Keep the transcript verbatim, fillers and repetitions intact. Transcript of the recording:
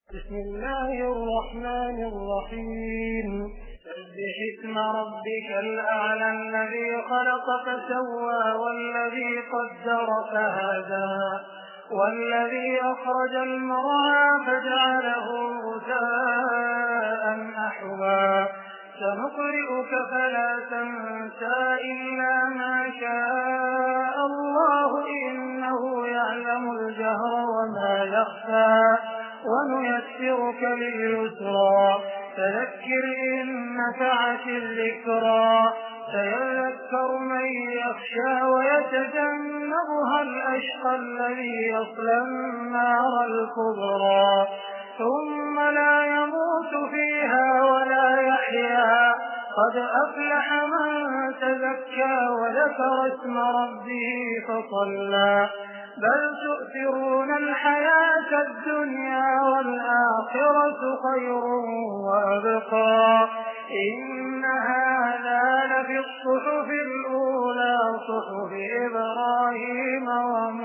بسم الله الرحمن الرحيم. سبح اسم ربك الأعلى الذي خلق فسوى والذي قدر فهدى والذي أخرج المرعى فجعله غثاء أحوى سنقرئك فلا تنسى إلا ما شاء الله إنه يعلم الجهر وما يخفى ونيسرك لليسرى فذكر إن نفعت الذكرى سيذكر من يخشى ويتجنبها الأشقى الذي يصلى النار الكبرى ثم لا يموت فيها ولا يحيا قد أفلح من تزكى وذكر اسم ربه فصلى بل تؤثرون الحياة الدنيا والآخرة خير وأبقى إن هذا لفي الصحف الأولى صحف إبراهيم وموسى